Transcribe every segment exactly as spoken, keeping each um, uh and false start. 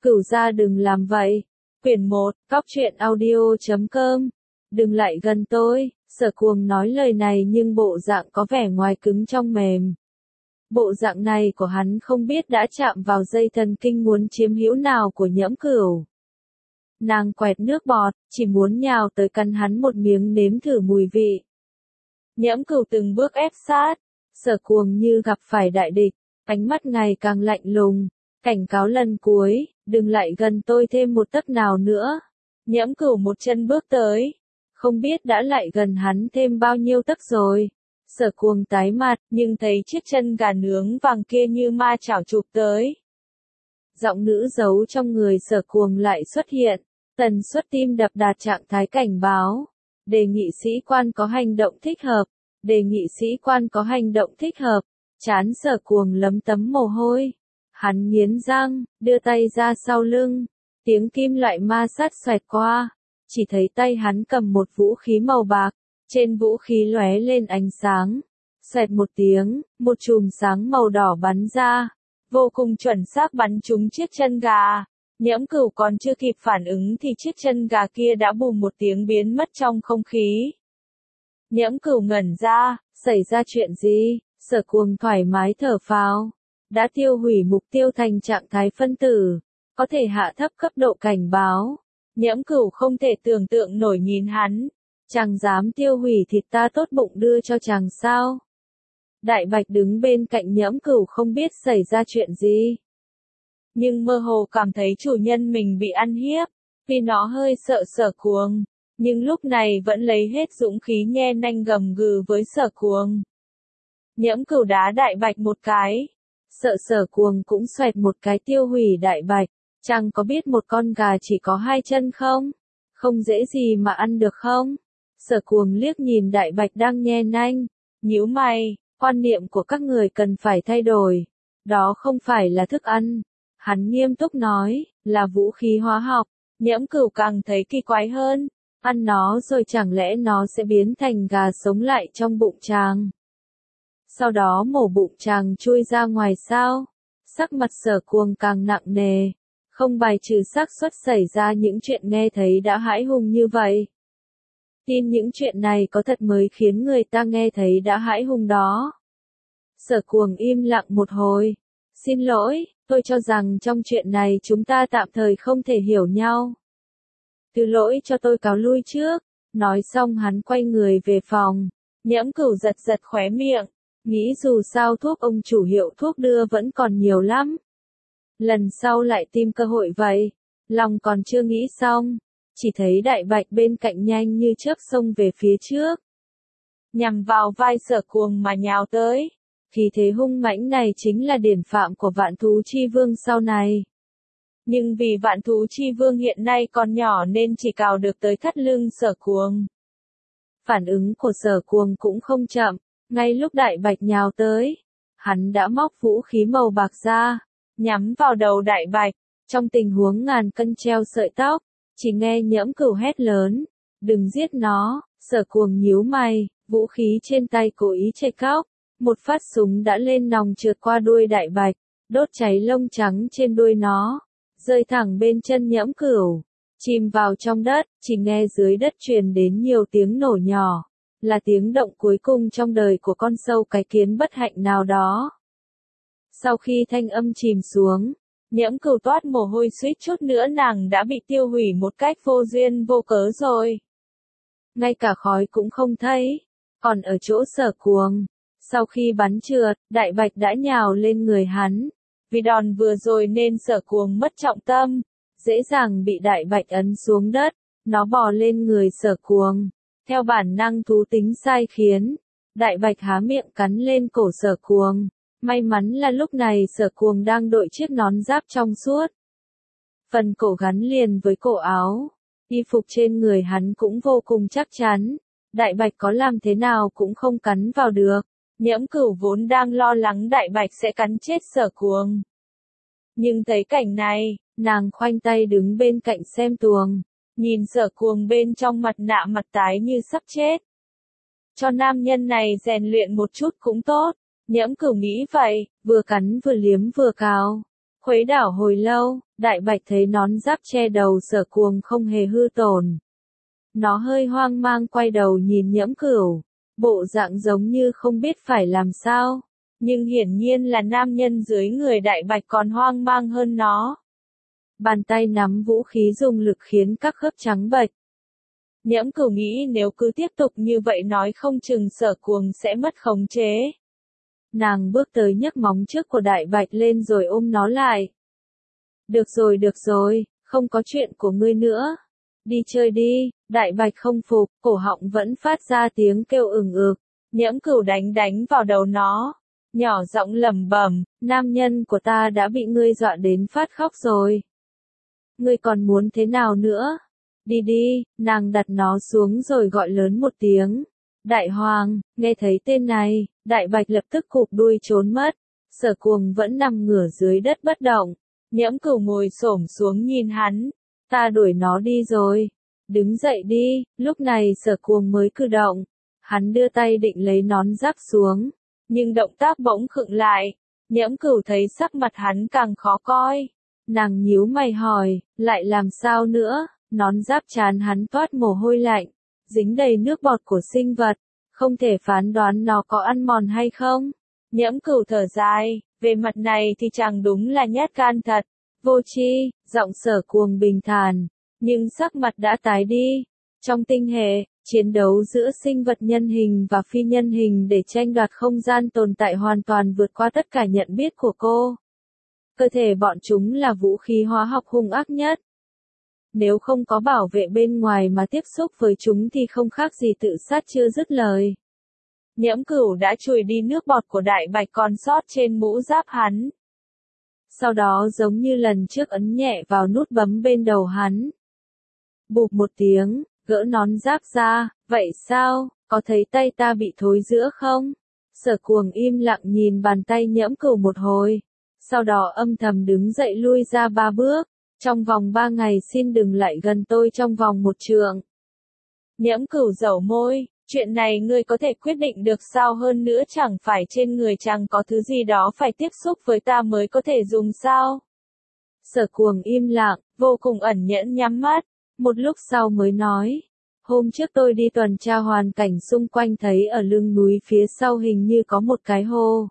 Cửu gia đừng làm vậy. Quyển một, cóc truyện audio chấm com. Đừng lại gần tôi. Sở Cuồng nói lời này nhưng bộ dạng có vẻ ngoài cứng trong mềm. Bộ dạng này của hắn không biết đã chạm vào dây thần kinh muốn chiếm hữu nào của Nhẫm Cửu. Nàng quẹt nước bọt, chỉ muốn nhào tới cắn hắn một miếng nếm thử mùi vị. Nhẫm Cửu từng bước ép sát. Sở Cuồng như gặp phải đại địch, ánh mắt ngày càng lạnh lùng, cảnh cáo lần cuối, đừng lại gần tôi thêm một tấc nào nữa. Nhẫm Cửu một chân bước tới, không biết đã lại gần hắn thêm bao nhiêu tấc rồi. Sở Cuồng tái mặt, nhưng thấy chiếc chân gà nướng vàng kia như ma chảo chụp tới. Giọng nữ giấu trong người Sở Cuồng lại xuất hiện, tần suất tim đập đạt trạng thái cảnh báo. Đề nghị sĩ quan có hành động thích hợp, đề nghị sĩ quan có hành động thích hợp. Trán Sở Cuồng lấm tấm mồ hôi. Hắn nghiến răng, đưa tay ra sau lưng. Tiếng kim loại ma sát xoẹt qua. Chỉ thấy tay hắn cầm một vũ khí màu bạc. Trên vũ khí lóe lên ánh sáng. Xoẹt một tiếng, một chùm sáng màu đỏ bắn ra. Vô cùng chuẩn xác bắn trúng chiếc chân gà. Nhẫm Cửu còn chưa kịp phản ứng thì chiếc chân gà kia đã bùm một tiếng biến mất trong không khí. Nhẫm Cửu ngẩn ra, xảy ra chuyện gì? Sở Cuồng thoải mái thở phào. Đã tiêu hủy mục tiêu thành trạng thái phân tử. Có thể hạ thấp cấp độ cảnh báo. Nhẫm Cửu không thể tưởng tượng nổi nhìn hắn. Chàng dám tiêu hủy thịt ta tốt bụng đưa cho chàng sao? Đại Bạch đứng bên cạnh Nhẫm Cửu không biết xảy ra chuyện gì. Nhưng mơ hồ cảm thấy chủ nhân mình bị ăn hiếp. Vì nó hơi sợ Sở Cuồng. Nhưng lúc này vẫn lấy hết dũng khí nhe nanh gầm gừ với Sở Cuồng. Nhẫm Cửu đá Đại Bạch một cái. Sợ Sở Cuồng cũng xoẹt một cái tiêu hủy Đại Bạch. Chàng có biết một con gà chỉ có hai chân không? Không dễ gì mà ăn được không? Sở Cuồng liếc nhìn Đại Bạch đang nhe nanh. Nhíu mày, quan niệm của các người cần phải thay đổi. Đó không phải là thức ăn. Hắn nghiêm túc nói, là vũ khí hóa học. Nhẫm Cửu càng thấy kỳ quái hơn. Ăn nó rồi chẳng lẽ nó sẽ biến thành gà sống lại trong bụng chàng? Sau đó mổ bụng chàng chui ra ngoài sao? Sắc mặt Sở Cuồng càng nặng nề. Không bài trừ xác suất xảy ra những chuyện nghe thấy đã hãi hùng như vậy. Tin những chuyện này có thật mới khiến người ta nghe thấy đã hãi hùng đó. Sở Cuồng im lặng một hồi. Xin lỗi, tôi cho rằng trong chuyện này chúng ta tạm thời không thể hiểu nhau. Thứ lỗi cho tôi cáo lui trước. Nói xong hắn quay người về phòng. Nhẫm Cửu giật giật khóe miệng. Nghĩ dù sao thuốc ông chủ hiệu thuốc đưa vẫn còn nhiều lắm. Lần sau lại tìm cơ hội vậy. Lòng còn chưa nghĩ xong. Chỉ thấy Đại Bạch bên cạnh nhanh như chớp xông về phía trước. Nhằm vào vai Sở Cuồng mà nhào tới. Khí thế hung mãnh này chính là điển phạm của Vạn Thú Chi Vương sau này. Nhưng vì Vạn Thú Chi Vương hiện nay còn nhỏ nên chỉ cào được tới thắt lưng Sở Cuồng. Phản ứng của Sở Cuồng cũng không chậm. Ngay lúc Đại Bạch nhào tới, hắn đã móc vũ khí màu bạc ra, nhắm vào đầu Đại Bạch. Trong tình huống ngàn cân treo sợi tóc, chỉ nghe Nhẫm Cửu hét lớn, đừng giết nó. Sở Cuồng nhíu mày, vũ khí trên tay cố ý chệch góc, một phát súng đã lên nòng trượt qua đuôi Đại Bạch, đốt cháy lông trắng trên đuôi nó, rơi thẳng bên chân Nhẫm Cửu, chìm vào trong đất. Chỉ nghe dưới đất truyền đến nhiều tiếng nổ nhỏ. Là tiếng động cuối cùng trong đời của con sâu cái kiến bất hạnh nào đó. Sau khi thanh âm chìm xuống, Nhẫm Cửu toát mồ hôi suýt chút nữa nàng đã bị tiêu hủy một cách vô duyên vô cớ rồi. Ngay cả khói cũng không thấy. Còn ở chỗ Sở Cuồng, sau khi bắn trượt, Đại Bạch đã nhào lên người hắn. Vì đòn vừa rồi nên Sở Cuồng mất trọng tâm, dễ dàng bị Đại Bạch ấn xuống đất. Nó bò lên người Sở Cuồng. Theo bản năng thú tính sai khiến, Đại Bạch há miệng cắn lên cổ Sở Cuồng. May mắn là lúc này Sở Cuồng đang đội chiếc nón giáp trong suốt. Phần cổ gắn liền với cổ áo. Y phục trên người hắn cũng vô cùng chắc chắn. Đại Bạch có làm thế nào cũng không cắn vào được. Nhẫm Cửu vốn đang lo lắng Đại Bạch sẽ cắn chết Sở Cuồng. Nhưng thấy cảnh này, nàng khoanh tay đứng bên cạnh xem tuồng. Nhìn Sở Cuồng bên trong mặt nạ mặt tái như sắp chết. Cho nam nhân này rèn luyện một chút cũng tốt. Nhẫm Cửu nghĩ vậy, vừa cắn vừa liếm vừa cào. Khuấy đảo hồi lâu, Đại Bạch thấy nón giáp che đầu Sở Cuồng không hề hư tổn. Nó hơi hoang mang quay đầu nhìn Nhiễm Cửu, bộ dạng giống như không biết phải làm sao, nhưng hiển nhiên là nam nhân dưới người Đại Bạch còn hoang mang hơn nó. Bàn tay nắm vũ khí dùng lực khiến các khớp trắng bệch. Nhiễm Cửu nghĩ nếu cứ tiếp tục như vậy nói không chừng Sở Cuồng sẽ mất khống chế. Nàng bước tới nhấc móng trước của Đại Bạch lên rồi ôm nó lại. Được rồi được rồi, không có chuyện của ngươi nữa. Đi chơi đi. Đại Bạch không phục, cổ họng vẫn phát ra tiếng kêu ừng ực. Nhiễm Cửu đánh đánh vào đầu nó, nhỏ giọng lẩm bẩm, nam nhân của ta đã bị ngươi dọa đến phát khóc rồi. Ngươi còn muốn thế nào nữa? Đi đi. Nàng đặt nó xuống rồi gọi lớn một tiếng. Đại Hoàng. Nghe thấy tên này, Đại Bạch lập tức cụp đuôi trốn mất. Sở Cuồng vẫn nằm ngửa dưới đất bất động. Nhiễm Cửu ngồi xổm xuống nhìn hắn. Ta đuổi nó đi rồi. Đứng dậy đi. Lúc này Sở Cuồng mới cử động. Hắn đưa tay định lấy nón giáp xuống, nhưng động tác bỗng khựng lại. Nhiễm Cửu thấy sắc mặt hắn càng khó coi. Nàng nhíu mày hỏi, lại làm sao nữa? Nón giáp trán hắn toát mồ hôi lạnh, dính đầy nước bọt của sinh vật, không thể phán đoán nó có ăn mòn hay không. Nhiễm Cửu thở dài, về mặt này thì chàng đúng là nhát gan thật. Vô tri. Giọng Sở Cuồng bình thản, nhưng sắc mặt đã tái đi. Trong tinh hệ, chiến đấu giữa sinh vật nhân hình và phi nhân hình để tranh đoạt không gian tồn tại hoàn toàn vượt qua tất cả nhận biết của cô. Cơ thể bọn chúng là vũ khí hóa học hung ác nhất. Nếu không có bảo vệ bên ngoài mà tiếp xúc với chúng thì không khác gì tự sát chưa dứt lời. Nhiễm Cửu đã chùi đi nước bọt của Đại Bạch còn sót trên mũ giáp hắn. Sau đó giống như lần trước ấn nhẹ vào nút bấm bên đầu hắn. Bụp một tiếng, gỡ nón giáp ra, vậy sao, có thấy tay ta bị thối giữa không? Sở Cuồng im lặng nhìn bàn tay Nhiễm Cửu một hồi, sau đó âm thầm đứng dậy lui ra ba bước, trong vòng ba ngày xin đừng lại gần tôi trong vòng một trượng. Nhiễm Cửu dẩu môi, chuyện này ngươi có thể quyết định được sao, hơn nữa chẳng phải trên người chàng có thứ gì đó phải tiếp xúc với ta mới có thể dùng sao? Sở Cuồng im lặng, vô cùng ẩn nhẫn nhắm mắt, một lúc sau mới nói, hôm trước tôi đi tuần tra hoàn cảnh xung quanh thấy ở lưng núi phía sau hình như có một cái hồ.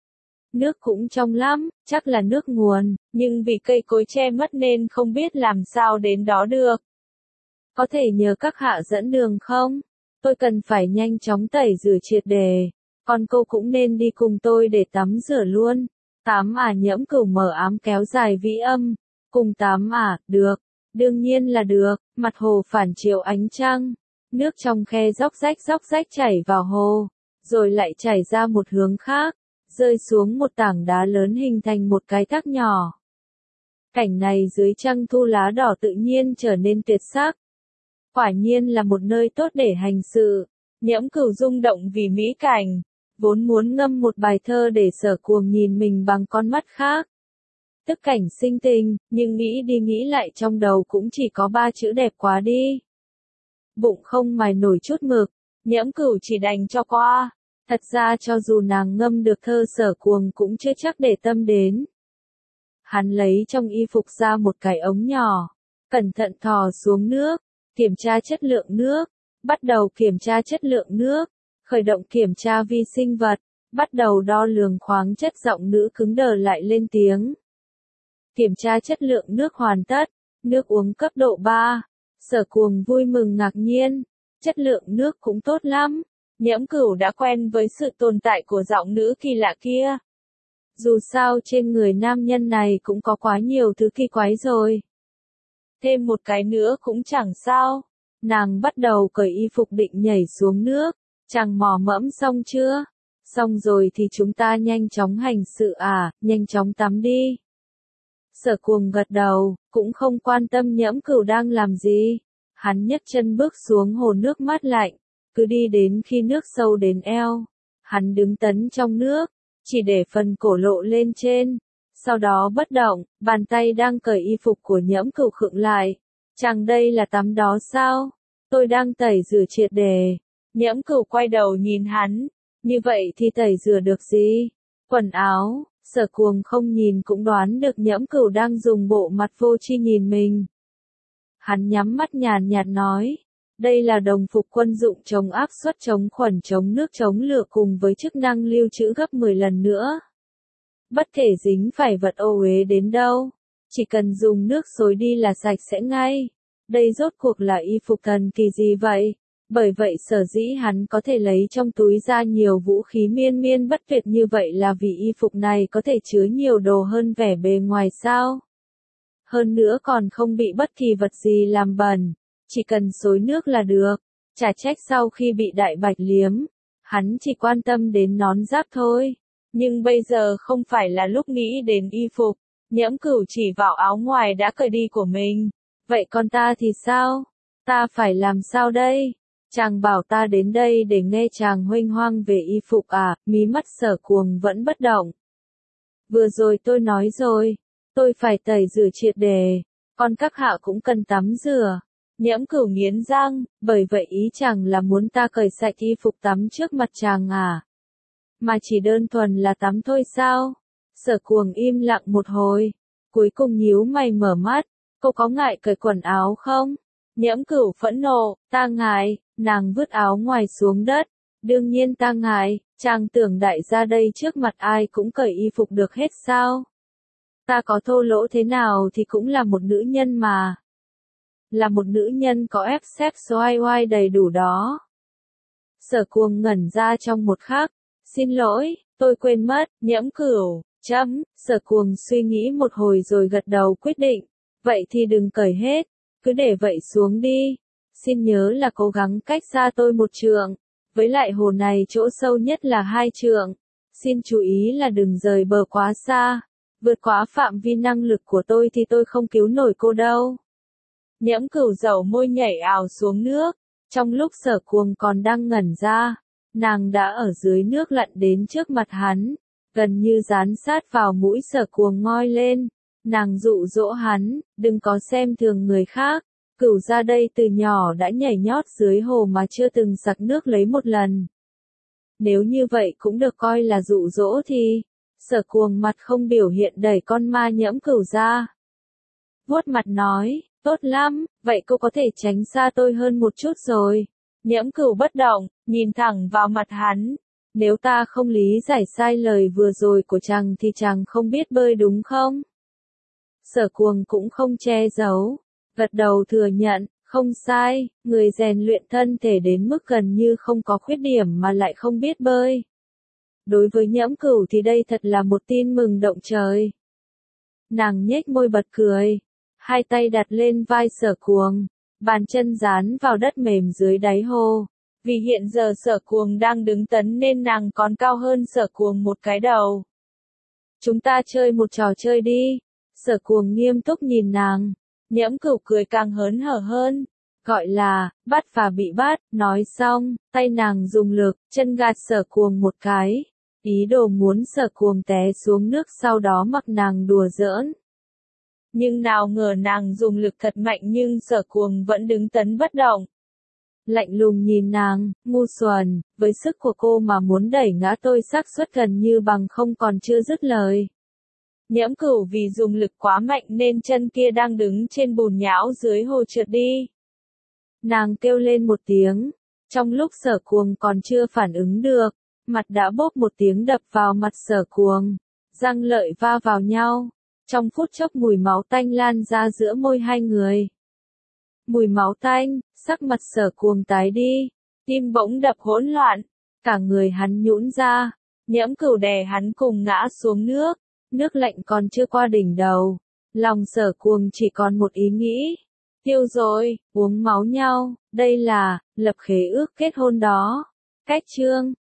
Nước cũng trong lắm, chắc là nước nguồn, nhưng vì cây cối che mất nên không biết làm sao đến đó được. Có thể nhờ các hạ dẫn đường không? Tôi cần phải nhanh chóng tẩy rửa triệt đề, còn cô cũng nên đi cùng tôi để tắm rửa luôn. Tắm à? Nhiễm Cửu mở ám kéo dài vĩ âm. Cùng tắm à? Được. Đương nhiên là được. Mặt hồ phản chiếu ánh trăng. Nước trong khe róc rách róc rách chảy vào hồ, rồi lại chảy ra một hướng khác, rơi xuống một tảng đá lớn hình thành một cái thác nhỏ. Cảnh này dưới trăng thu lá đỏ tự nhiên trở nên tuyệt sắc. Quả nhiên là một nơi tốt để hành sự. Nhiễm Cửu rung động vì mỹ cảnh, vốn muốn ngâm một bài thơ để Sở Cuồng nhìn mình bằng con mắt khác. Tức cảnh sinh tình, nhưng nghĩ đi nghĩ lại trong đầu cũng chỉ có ba chữ đẹp quá đi. Bụng không mài nổi chút mực, Nhiễm Cửu chỉ đành cho qua. Thật ra cho dù nàng ngâm được thơ Sở Cuồng cũng chưa chắc để tâm đến. Hắn lấy trong y phục ra một cái ống nhỏ, cẩn thận thò xuống nước, kiểm tra chất lượng nước, bắt đầu kiểm tra chất lượng nước, khởi động kiểm tra vi sinh vật, bắt đầu đo lường khoáng chất. Giọng nữ cứng đờ lại lên tiếng. Kiểm tra chất lượng nước hoàn tất, nước uống cấp độ ba. Sở Cuồng vui mừng ngạc nhiên, chất lượng nước cũng tốt lắm. Nhiễm Cửu đã quen với sự tồn tại của giọng nữ kỳ lạ kia. Dù sao trên người nam nhân này cũng có quá nhiều thứ kỳ quái rồi. Thêm một cái nữa cũng chẳng sao. Nàng bắt đầu cởi y phục định nhảy xuống nước. Chàng mò mẫm xong chưa? Xong rồi thì chúng ta nhanh chóng hành sự à, nhanh chóng tắm đi. Sở Cuồng gật đầu, cũng không quan tâm Nhiễm Cửu đang làm gì. Hắn nhấc chân bước xuống hồ nước mát lạnh, cứ đi đến khi nước sâu đến eo. Hắn đứng tấn trong nước, chỉ để phần cổ lộ lên trên. Sau đó bất động, bàn tay đang cởi y phục của Nhiễm Cửu khựng lại. Chàng đây là tắm đó sao? Tôi đang tẩy rửa triệt đề. Nhiễm Cửu quay đầu nhìn hắn. Như vậy thì tẩy rửa được gì? Quần áo, Sở Cuồng không nhìn cũng đoán được Nhẫm Cửu đang dùng bộ mặt vô tri nhìn mình. Hắn nhắm mắt nhàn nhạt nói, đây là đồng phục quân dụng chống áp suất chống khuẩn chống nước chống lửa cùng với chức năng lưu trữ gấp mười lần nữa. Bất kể dính phải vật ô uế đến đâu, chỉ cần dùng nước xối đi là sạch sẽ ngay. Đây rốt cuộc là y phục thần kỳ gì vậy? Bởi vậy sở dĩ hắn có thể lấy trong túi ra nhiều vũ khí miên miên bất tuyệt như vậy là vì y phục này có thể chứa nhiều đồ hơn vẻ bề ngoài sao? Hơn nữa còn không bị bất kỳ vật gì làm bẩn, chỉ cần xối nước là được. Chả trách sau khi bị đại bạch liếm, hắn chỉ quan tâm đến nón giáp thôi. Nhưng bây giờ không phải là lúc nghĩ đến y phục. Nhẫm Cửu chỉ vào áo ngoài đã cởi đi của mình. Vậy còn ta thì sao? Ta phải làm sao đây? Chàng bảo ta đến đây để nghe chàng huênh hoang về y phục à? Mí mắt Sở Cuồng vẫn bất động. Vừa rồi tôi nói rồi, tôi phải tẩy rửa triệt đề, còn các hạ cũng cần tắm rửa. Nhẫm Cửu nghiến răng, bởi vậy ý chàng là muốn ta cởi sạch y phục tắm trước mặt chàng à? Mà chỉ đơn thuần là tắm thôi sao? Sở Cuồng im lặng một hồi, cuối cùng nhíu mày mở mắt, cô có ngại cởi quần áo không? Nhẫm Cửu phẫn nộ, ta ngại. Nàng vứt áo ngoài xuống đất, đương nhiên ta ngại, chàng tưởng đại gia đây trước mặt ai cũng cởi y phục được hết sao? Ta có thô lỗ thế nào thì cũng là một nữ nhân mà. Là một nữ nhân có ép xếp xoay oai đầy đủ đó. Sở Cuồng ngẩn ra trong một khắc, xin lỗi, tôi quên mất, Nhẫm Cửu, chấm, Sở Cuồng suy nghĩ một hồi rồi gật đầu quyết định, vậy thì đừng cởi hết, cứ để vậy xuống đi. Xin nhớ là cố gắng cách xa tôi một trượng, với lại hồ này chỗ sâu nhất là hai trượng. Xin chú ý là đừng rời bờ quá xa, vượt quá phạm vi năng lực của tôi thì tôi không cứu nổi cô đâu. Nhẫm Cửu dầu môi nhảy ào xuống nước, trong lúc Sở Cuồng còn đang ngẩn ra, nàng đã ở dưới nước lặn đến trước mặt hắn, gần như dán sát vào mũi Sở Cuồng ngoi lên. Nàng dụ dỗ hắn, đừng có xem thường người khác. Cửu ra đây từ nhỏ đã nhảy nhót dưới hồ mà chưa từng sặc nước lấy một lần. Nếu như vậy cũng được coi là dụ dỗ thì, Sở Cuồng mặt không biểu hiện đẩy con ma Nhẫm Cửu ra. Vuốt mặt nói, tốt lắm, vậy cô có thể tránh xa tôi hơn một chút rồi. Nhẫm Cửu bất động, nhìn thẳng vào mặt hắn. Nếu ta không lý giải sai lời vừa rồi của chàng thì chàng không biết bơi đúng không? Sở Cuồng cũng không che giấu. Gật đầu thừa nhận, không sai, người rèn luyện thân thể đến mức gần như không có khuyết điểm mà lại không biết bơi. Đối với Nhẫm Cửu thì đây thật là một tin mừng động trời. Nàng nhếch môi bật cười, hai tay đặt lên vai Sở Cuồng, bàn chân dán vào đất mềm dưới đáy hồ. Vì hiện giờ Sở Cuồng đang đứng tấn nên nàng còn cao hơn Sở Cuồng một cái đầu. Chúng ta chơi một trò chơi đi. Sở Cuồng nghiêm túc nhìn nàng. Nhẫm Cửu cười càng hớn hở hơn, gọi là, bắt và bị bắt, nói xong, tay nàng dùng lực, chân gạt Sở Cuồng một cái, ý đồ muốn Sở Cuồng té xuống nước sau đó mặc nàng đùa giỡn. Nhưng nào ngờ nàng dùng lực thật mạnh nhưng Sở Cuồng vẫn đứng tấn bất động. Lạnh lùng nhìn nàng, ngu xuẩn, với sức của cô mà muốn đẩy ngã tôi xác suất gần như bằng không còn chưa dứt lời. Nhẫm Cửu vì dùng lực quá mạnh nên chân kia đang đứng trên bùn nhão dưới hồ trượt đi. Nàng kêu lên một tiếng, trong lúc Sở Cuồng còn chưa phản ứng được, mặt đã bốp một tiếng đập vào mặt Sở Cuồng, răng lợi va vào nhau, trong phút chốc mùi máu tanh lan ra giữa môi hai người. Mùi máu tanh, sắc mặt Sở Cuồng tái đi, tim bỗng đập hỗn loạn, cả người hắn nhũn ra, Nhẫm Cửu đè hắn cùng ngã xuống nước. Nước lạnh còn chưa qua đỉnh đầu, lòng Sở Cuồng chỉ còn một ý nghĩ, tiêu rồi, uống máu nhau, đây là, lập khế ước kết hôn đó. Cách chương